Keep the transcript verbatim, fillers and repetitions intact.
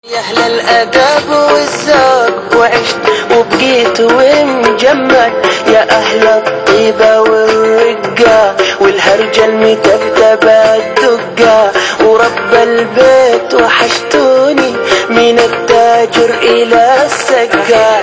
يا أهل الأدب والذوق وعشت وبقيت ومجمل، يا أهل الطيبة والرقة والهرجة المكتبة الدقة ورب البيت وحشتوني من التاجر إلى السقا.